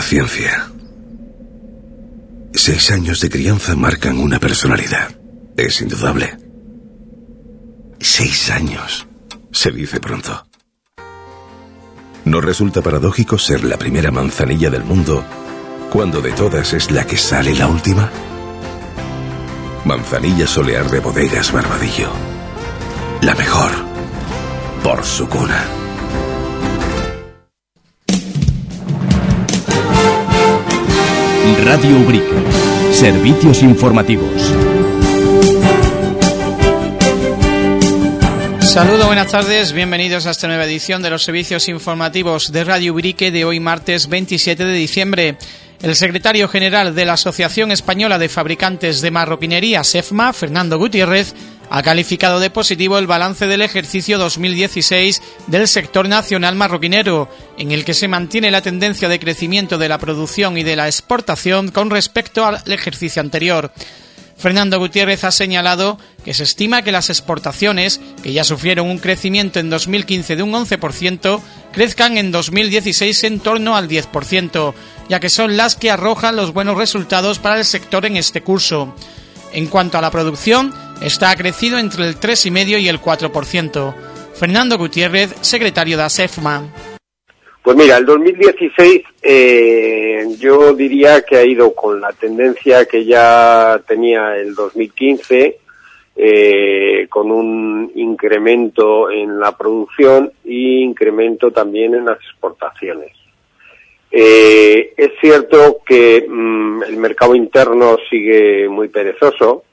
paciencia. 6 años de crianza marcan una personalidad. Es indudable. 6 años. Se dice pronto. ¿No resulta paradójico ser la primera manzanilla del mundo cuando de todas es la que sale la última? Manzanilla Solear de Bodegas Barbadillo. La mejor. Por su cuna. Radio Ubrique. Servicios informativos. Saludos, buenas tardes, bienvenidos a esta nueva edición de los servicios informativos de Radio Ubrique de hoy martes 27 de diciembre. El secretario general de la Asociación Española de Fabricantes de Marroquinería, SEFMA, Fernando Gutiérrez, ha calificado de positivo el balance del ejercicio 2016 del sector nacional marroquinero, en el que se mantiene la tendencia de crecimiento de la producción y de la exportación con respecto al ejercicio anterior. Fernando Gutiérrez ha señalado que se estima que las exportaciones, que ya sufrieron un crecimiento en 2015 de un 11%, crezcan en 2016 en torno al 10%, ya que son las que arrojan los buenos resultados para el sector en este curso. En cuanto a la producción, esta ha crecido entre el 3,5% y el 4%. Fernando Gutiérrez, secretario de ASEFMA. Pues mira, el 2016 yo diría que ha ido con la tendencia que ya tenía el 2015, con un incremento en la producción y incremento también en las exportaciones. Es cierto que el mercado interno sigue muy perezoso,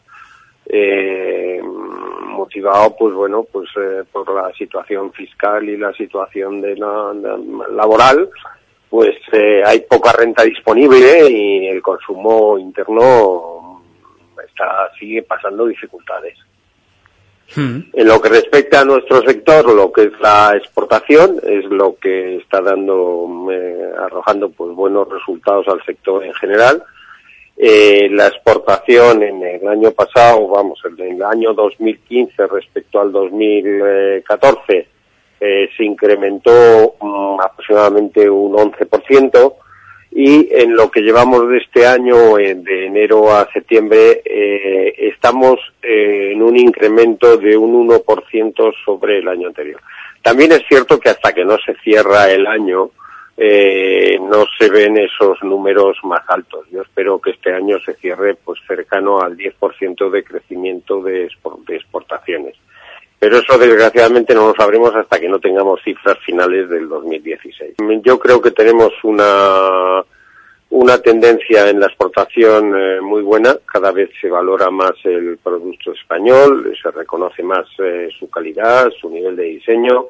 motivado por la situación fiscal y la situación de la laboral, hay poca renta disponible y el consumo interno sigue pasando dificultades. En lo que respecta a nuestro sector, lo que es la exportación, es lo que está arrojando buenos resultados al sector en general. La exportación en el año pasado, en el año 2015 respecto al 2014, se incrementó aproximadamente un 11%, y en lo que llevamos de este año, de enero a septiembre, estamos en un incremento de un 1% sobre el año anterior. También es cierto que hasta que no se cierra el año, no se ven esos números más altos. Yo espero que este año se cierre cercano al 10% de crecimiento de exportaciones. Pero eso desgraciadamente no lo sabremos hasta que no tengamos cifras finales del 2016. Yo creo que tenemos una tendencia en la exportación muy buena. Cada vez se valora más el producto español, se reconoce más su calidad, su nivel de diseño.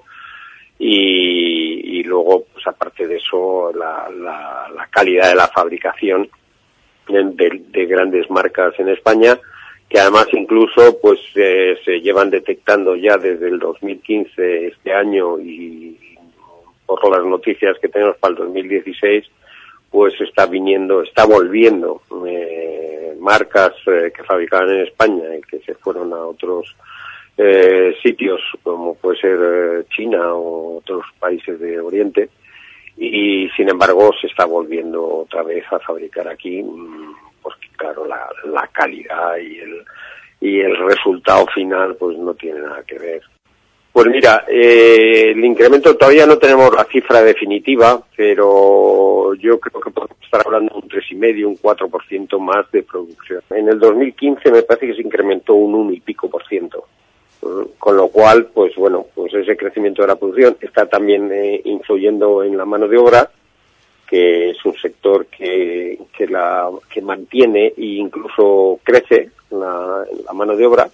Y luego, aparte de eso, la calidad de la fabricación de grandes marcas en España, que además incluso se llevan detectando ya desde el 2015 este año, y por las noticias que tenemos para el 2016, está volviendo marcas que fabricaban en España y que se fueron a otros sitios como puede ser China o otros países de Oriente, y sin embargo se está volviendo otra vez a fabricar aquí, porque claro, la calidad y el resultado final no tiene nada que ver. Pues mira, el incremento todavía no tenemos la cifra definitiva, pero yo creo que podemos estar hablando de un 3,5%, un 4% más de producción. En el 2015 me parece que se incrementó un 1 y pico %. Con lo cual, ese crecimiento de la producción está también influyendo en la mano de obra, que es un sector que mantiene e incluso crece la mano de obra.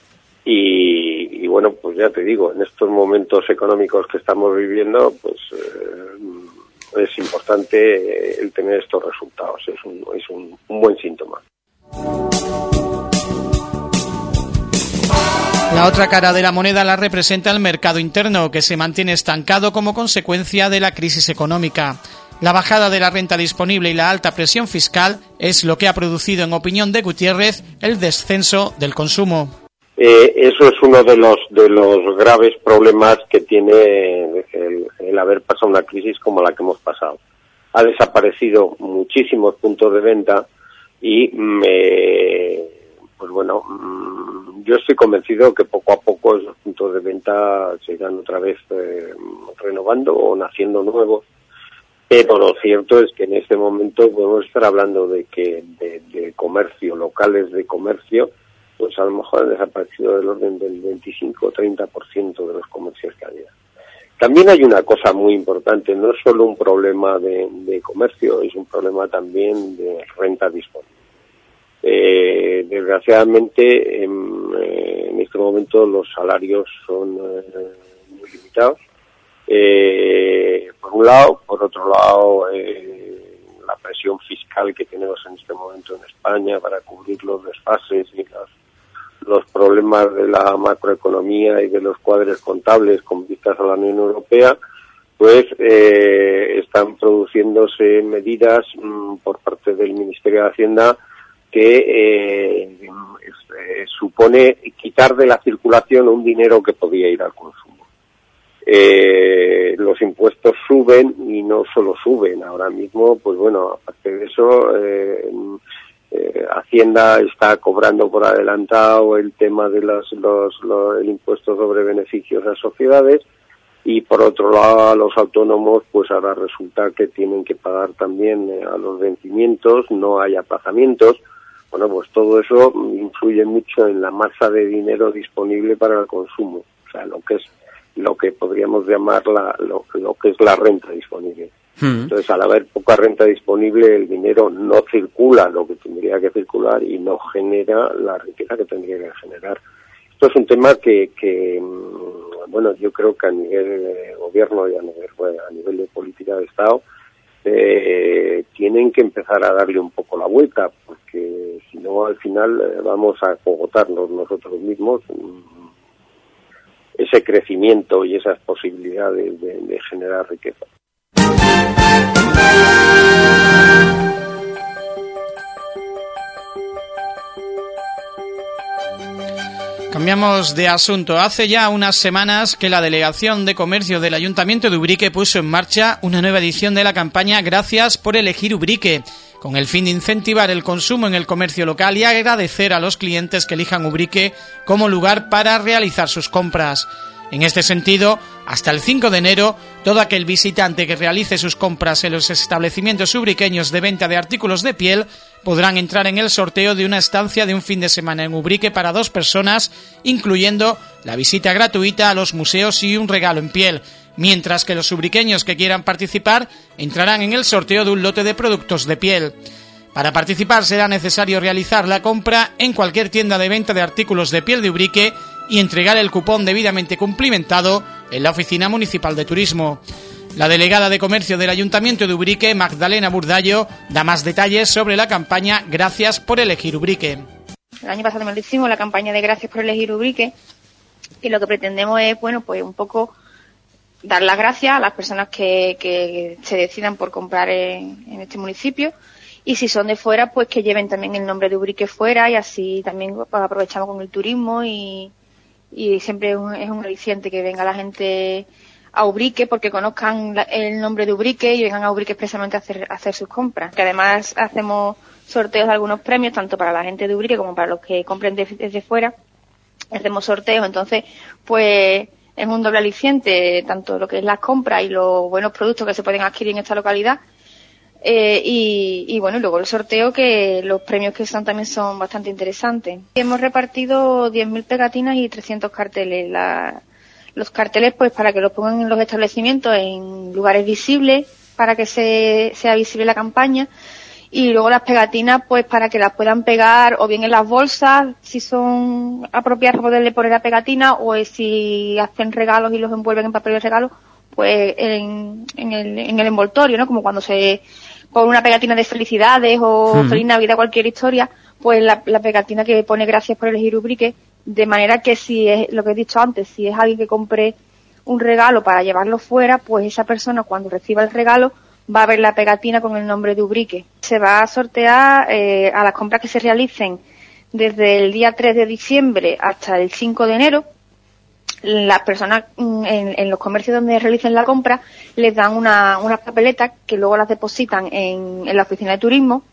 Y ya te digo, en estos momentos económicos que estamos viviendo, es importante el tener estos resultados. Es un buen síntoma. La otra cara de la moneda la representa el mercado interno, que se mantiene estancado como consecuencia de la crisis económica. La bajada de la renta disponible y la alta presión fiscal es lo que ha producido, en opinión de Gutiérrez, el descenso del consumo. Eso es uno de los graves problemas que tiene el haber pasado una crisis como la que hemos pasado. ha desaparecido muchísimos puntos de venta y pues bueno, yo estoy convencido que poco a poco esos puntos de venta se irán otra vez renovando o naciendo nuevos, pero lo cierto es que en este momento podemos estar hablando de que de comercio, locales de comercio, pues a lo mejor han desaparecido del orden del 25 o 30% de los comercios que había. También hay una cosa muy importante, no es solo un problema de comercio, es un problema también de renta disponible. Desgraciadamente, en este momento los salarios son muy limitados. Por un lado, por otro lado, la presión fiscal que tenemos en este momento en España para cubrir los desfases y los problemas de la macroeconomía y de los cuadros contables con vistas a la Unión Europea, pues están produciéndose medidas por parte del Ministerio de Hacienda que supone quitar de la circulación un dinero que podía ir al consumo. Los impuestos suben y no solo suben. Ahora mismo, pues bueno, aparte de eso, Hacienda está cobrando por adelantado el tema de el impuesto sobre beneficios a sociedades, y por otro lado a los autónomos pues ahora resulta que tienen que pagar también a los vencimientos, no hay aplazamientos. Bueno, pues todo eso influye mucho en la masa de dinero disponible para el consumo, o sea, lo que podríamos llamar lo que es la renta disponible. Entonces, al haber poca renta disponible, el dinero no circula lo que tendría que circular y no genera la riqueza que tendría que generar. Esto es un tema que bueno, yo creo que a nivel de gobierno y a nivel de política de Estado tienen que empezar a darle un poco la vuelta, porque si no, al final vamos a cogotarnos nosotros mismos ese crecimiento y esas posibilidades de generar riqueza. Cambiamos de asunto. Hace ya unas semanas que la Delegación de Comercio del Ayuntamiento de Ubrique puso en marcha una nueva edición de la campaña Gracias por elegir Ubrique, con el fin de incentivar el consumo en el comercio local y agradecer a los clientes que elijan Ubrique como lugar para realizar sus compras. En este sentido, hasta el 5 de enero, todo aquel visitante que realice sus compras en los establecimientos ubriqueños de venta de artículos de piel podrán entrar en el sorteo de una estancia de un fin de semana en Ubrique para 2 personas, incluyendo la visita gratuita a los museos y un regalo en piel, mientras que los ubriqueños que quieran participar entrarán en el sorteo de un lote de productos de piel. Para participar será necesario realizar la compra en cualquier tienda de venta de artículos de piel de Ubrique y entregar el cupón debidamente cumplimentado en la Oficina Municipal de Turismo. La delegada de Comercio del Ayuntamiento de Ubrique, Magdalena Burdallo, da más detalles sobre la campaña Gracias por elegir Ubrique. El año pasado me lo hicimos, la campaña de Gracias por elegir Ubrique, y lo que pretendemos es, bueno, pues un poco dar las gracias a las personas que se decidan por comprar en este municipio, y si son de fuera, pues que lleven también el nombre de Ubrique fuera, y así también pues, aprovechamos con el turismo y siempre es un aliciente que venga la gente a Ubrique porque conozcan el nombre de Ubrique y vengan a Ubrique expresamente a hacer sus compras. Que además hacemos sorteos de algunos premios, tanto para la gente de Ubrique como para los que compren desde fuera. Hacemos sorteos, entonces pues es un doble aliciente, tanto lo que es las compras y los buenos productos que se pueden adquirir en esta localidad. Y bueno, luego el sorteo, que los premios que son también son bastante interesantes. Hemos repartido 10.000 pegatinas y 300 carteles. Los carteles pues para que los pongan en los establecimientos en lugares visibles, para que sea visible la campaña, y luego las pegatinas pues para que las puedan pegar o bien en las bolsas, si son apropiadas poderle poner la pegatina, o si hacen regalos y los envuelven en papel de regalo, pues en el envoltorio, ¿no? Como cuando se pone una pegatina de felicidades o Feliz Navidad, cualquier historia, pues la pegatina que pone Gracias por elegir Ubrique, de manera que si es lo que he dicho antes, si es alguien que compre un regalo para llevarlo fuera, pues esa persona cuando reciba el regalo va a ver la pegatina con el nombre de Ubrique. Se va a sortear a las compras que se realicen desde el día 3 de diciembre hasta el 5 de enero. las personas en los comercios donde realicen la compra les dan unas papeletas que luego las depositan en la oficina de turismo,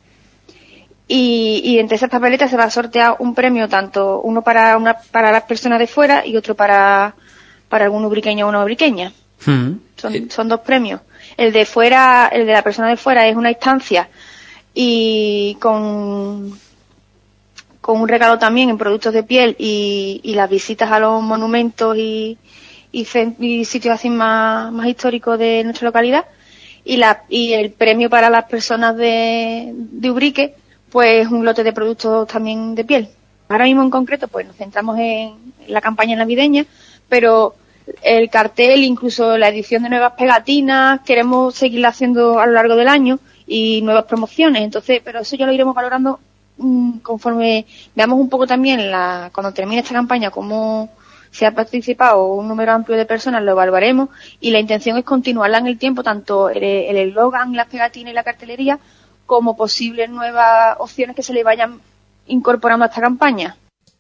y entre esas papeletas se va a sortear un premio, tanto uno para las personas de fuera y otro para algún ubriqueño o una ubriqueña. Son 2 premios. El de la persona de fuera es una instancia y con un regalo también en productos de piel y las visitas a los monumentos y sitios así más históricos de nuestra localidad, y el premio para las personas de Ubrique, pues un lote de productos también de piel. Ahora mismo en concreto pues nos centramos en la campaña navideña, pero el cartel, incluso la edición de nuevas pegatinas, queremos seguirla haciendo a lo largo del año, y nuevas promociones. Entonces, pero eso ya lo iremos valorando conforme veamos un poco también cuando termine esta campaña cómo se ha participado un número amplio de personas, lo evaluaremos, y la intención es continuarla en el tiempo, tanto el eslogan, las pegatinas y la cartelería, como posibles nuevas opciones que se le vayan incorporando a esta campaña.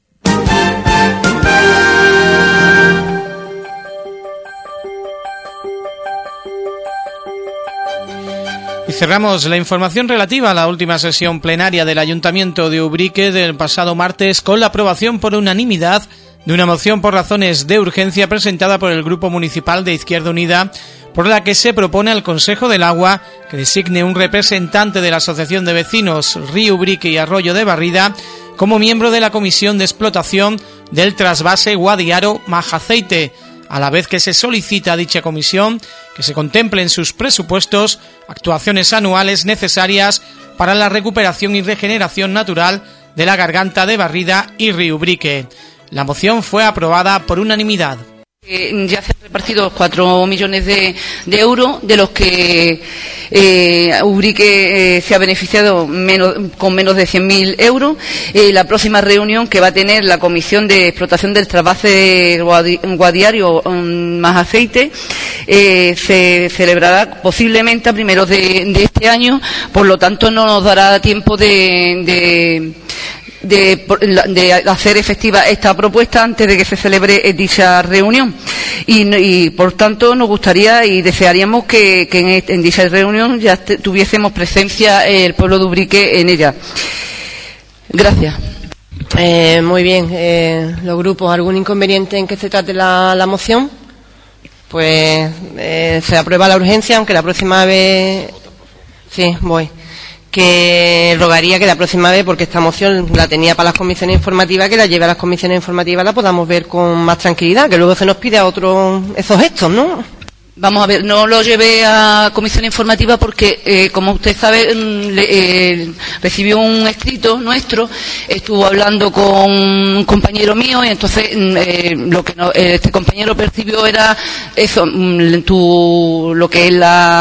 Y cerramos la información relativa a la última sesión plenaria del Ayuntamiento de Ubrique del pasado martes con la aprobación por unanimidad de una moción por razones de urgencia presentada por el Grupo Municipal de Izquierda Unida, por la que se propone al Consejo del Agua que designe un representante de la Asociación de Vecinos Río Ubrique y Arroyo de Barrida como miembro de la Comisión de Explotación del Trasvase Guadiaro-Majaceite, a la vez que se solicita a dicha comisión que se contemple en sus presupuestos actuaciones anuales necesarias para la recuperación y regeneración natural de la garganta de Barrida y Río Ubrique. La moción fue aprobada por unanimidad. Ya se han repartido 4 millones de euros, de los que Ubrique se ha beneficiado con menos de 100.000 euros. La próxima reunión que va a tener la Comisión de Explotación del Trasvase Guadiaro-Majaceite se celebrará posiblemente a primeros de este año, por lo tanto no nos dará tiempo de hacer efectiva esta propuesta antes de que se celebre dicha reunión, y por tanto nos gustaría y desearíamos que en dicha reunión ya tuviésemos presencia el pueblo de Ubrique en ella. Gracias. Muy bien, los grupos, ¿algún inconveniente en que se trate la moción? Pues se aprueba la urgencia, aunque la próxima vez que rogaría que la próxima vez, porque esta moción la tenía para las comisiones informativas, que la lleve a las comisiones informativas, la podamos ver con más tranquilidad, que luego se nos pide a otros esos gestos, ¿no? Vamos a ver, no lo llevé a comisión informativa porque, como usted sabe, recibió un escrito nuestro, estuvo hablando con un compañero mío, y entonces lo que este compañero percibió era eso, lo que es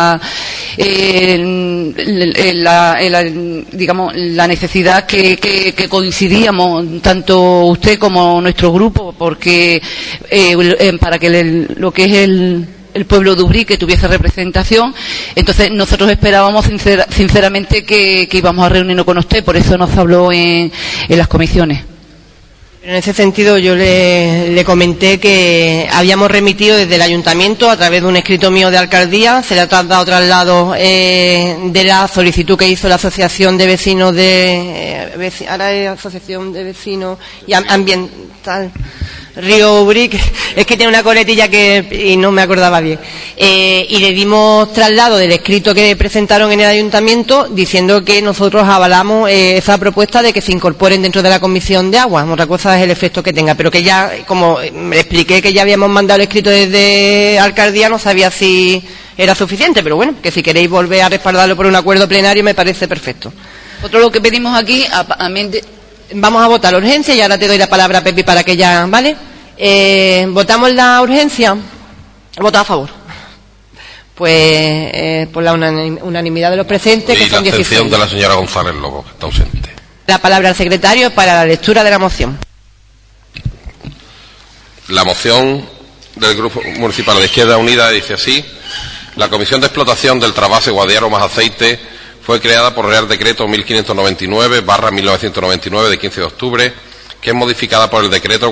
digamos, la necesidad que coincidíamos tanto usted como nuestro grupo, porque para que lo que es el pueblo de Ubrique tuviese representación. Entonces nosotros esperábamos sinceramente que íbamos a reunirnos con usted, por eso nos habló en las comisiones. En ese sentido yo le comenté que habíamos remitido desde el ayuntamiento, a través de un escrito mío de alcaldía, se le ha dado traslado de la solicitud que hizo la asociación de vecinos ahora es asociación de vecinos y ambiental Río Ubrique, es que tiene una coletilla y no me acordaba bien, y le dimos traslado del escrito que presentaron en el ayuntamiento diciendo que nosotros avalamos esa propuesta de que se incorporen dentro de la comisión de agua. Otra cosa es el efecto que tenga, pero que ya, como me expliqué que ya habíamos mandado el escrito desde alcaldía, no sabía si era suficiente, pero bueno, que si queréis volver a respaldarlo por un acuerdo plenario me parece perfecto. Otro lo que pedimos aquí, vamos a votar la urgencia y ahora te doy la palabra, Pepi, para que ya, ¿vale? ¿Votamos la urgencia? ¿Vota a favor? Pues por la unanimidad de los presentes, que son 16. Y la abstención de la señora González Lobo, que está ausente. La palabra al secretario para la lectura de la moción. La moción del Grupo Municipal de Izquierda Unida dice así: la Comisión de Explotación del Trasvase Guadiaro-Majaceite fue creada por Real Decreto 1599/1999 de 15 de octubre que es modificada por el decreto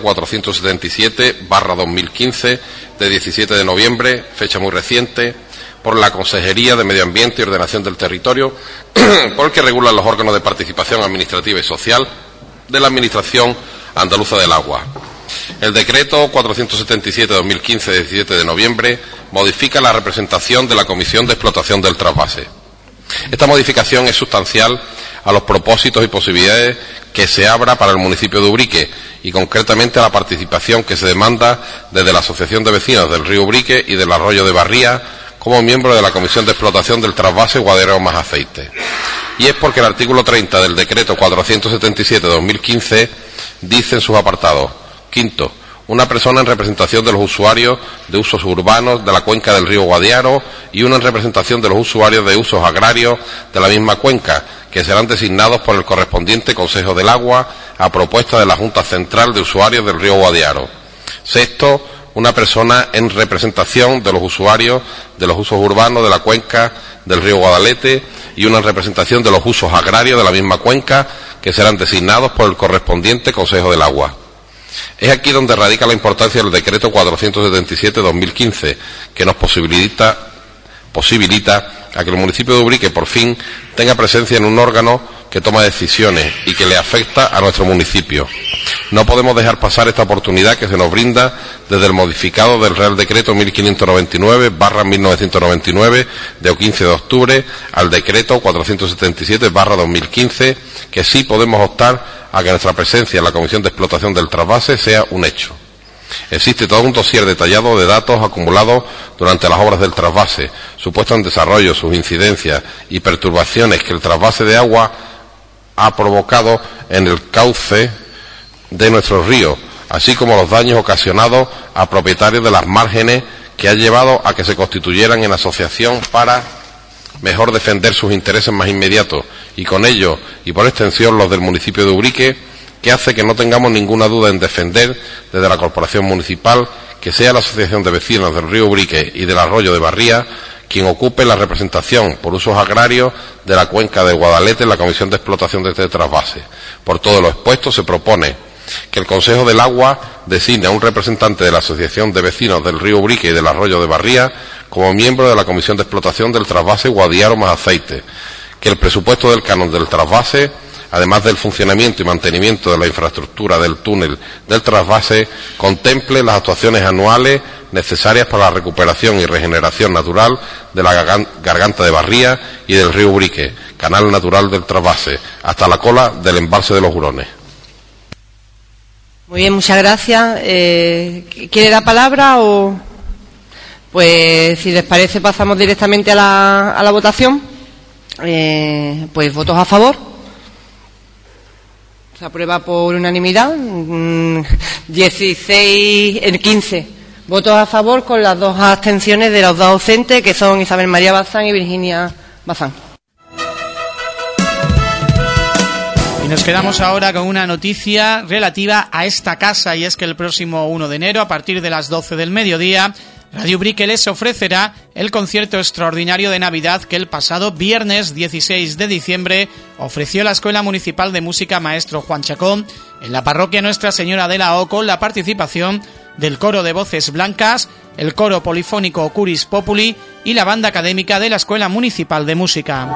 477/2015 de 17 de noviembre, fecha muy reciente, por la Consejería de Medio Ambiente y Ordenación del Territorio, por el que regulan los órganos de participación administrativa y social de la Administración Andaluza del Agua. El decreto 477/2015 de 17 de noviembre modifica la representación de la Comisión de Explotación del Trasvase. Esta modificación es sustancial a los propósitos y posibilidades que se abra para el municipio de Ubrique y concretamente a la participación que se demanda desde la Asociación de Vecinos del Río Ubrique y del Arroyo de Barría como miembro de la Comisión de Explotación del Trasvase Guadiaro más Aceite. Y es porque el artículo 30 del decreto 477/2015 dice en sus apartados: quinto, una persona en representación de los usuarios de usos urbanos de la cuenca del río Guadiaro y una en representación de los usuarios de usos agrarios de la misma cuenca, que serán designados por el correspondiente Consejo del Agua a propuesta de la Junta Central de Usuarios del río Guadiaro. Sexto, una persona en representación de los usuarios de los usos urbanos de la cuenca del río Guadalete y una en representación de los usos agrarios de la misma cuenca, que serán designados por el correspondiente Consejo del Agua. Es aquí donde radica la importancia del decreto 477/2015, que nos posibilita a que el municipio de Ubrique por fin tenga presencia en un órgano que toma decisiones y que le afecta a nuestro municipio. No podemos dejar pasar esta oportunidad que se nos brinda desde el modificado del Real Decreto 1599/1999 de 15 de octubre al decreto 477/2015, que sí podemos optar a que nuestra presencia en la Comisión de Explotación del Trasvase sea un hecho. Existe todo un dossier detallado de datos acumulados durante las obras del trasvase, su puesta en desarrollo, sus incidencias y perturbaciones que el trasvase de agua ha provocado en el cauce de nuestros ríos, así como los daños ocasionados a propietarios de las márgenes, que ha llevado a que se constituyeran en asociación para mejor defender sus intereses más inmediatos y con ello y por extensión los del municipio de Ubrique, que hace que no tengamos ninguna duda en defender desde la Corporación Municipal que sea la Asociación de Vecinos del Río Ubrique y del Arroyo de Barría quien ocupe la representación por usos agrarios de la cuenca del Guadalete en la Comisión de Explotación de este trasvase. Por todo lo expuesto se propone que el Consejo del Agua designe a un representante de la Asociación de Vecinos del Río Ubrique y del Arroyo de Barría como miembro de la Comisión de Explotación del Trasvase Guadiaro más Aceite, que el presupuesto del canon del trasvase, además del funcionamiento y mantenimiento de la infraestructura del túnel del trasvase, contemple las actuaciones anuales necesarias para la recuperación y regeneración natural de la garganta de Barría y del río Ubrique, canal natural del trasvase, hasta la cola del embalse de los Hurones. Muy bien, muchas gracias. ¿Quiere la palabra o...? Pues si les parece pasamos directamente a la votación. Pues votos a favor. Se aprueba por unanimidad. 15 votos a favor con las 2 abstenciones de los 2 ausentes, que son Isabel María Bazán y Virginia Bazán. Y nos quedamos ahora con una noticia relativa a esta casa, y es que el próximo 1 de enero, a partir de las 12 del mediodía, Radio Ubrique les ofrecerá el concierto extraordinario de Navidad que el pasado viernes 16 de diciembre ofreció la Escuela Municipal de Música Maestro Juan Chacón en la parroquia Nuestra Señora de la O, con la participación del coro de voces blancas, el coro polifónico Curis Populi y la banda académica de la Escuela Municipal de Música.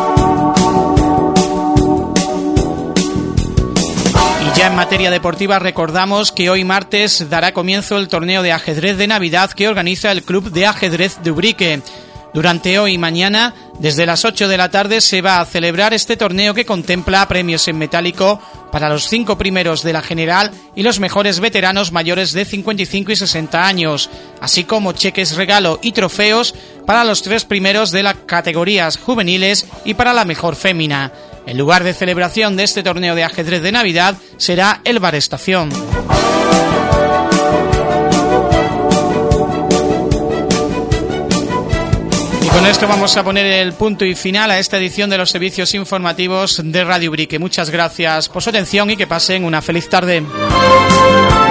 Ya en materia deportiva recordamos que hoy martes dará comienzo el torneo de ajedrez de Navidad que organiza el Club de Ajedrez de Ubrique. Durante hoy y mañana, desde las 8 de la tarde, se va a celebrar este torneo que contempla premios en metálico para los 5 primeros de la general y los mejores veteranos mayores de 55 y 60 años, así como cheques regalo y trofeos para los 3 primeros de las categorías juveniles y para la mejor fémina. El lugar de celebración de este torneo de ajedrez de Navidad será el Bar Estación. Y con esto vamos a poner el punto y final a esta edición de los servicios informativos de Radio Ubrique. Muchas gracias por su atención y que pasen una feliz tarde.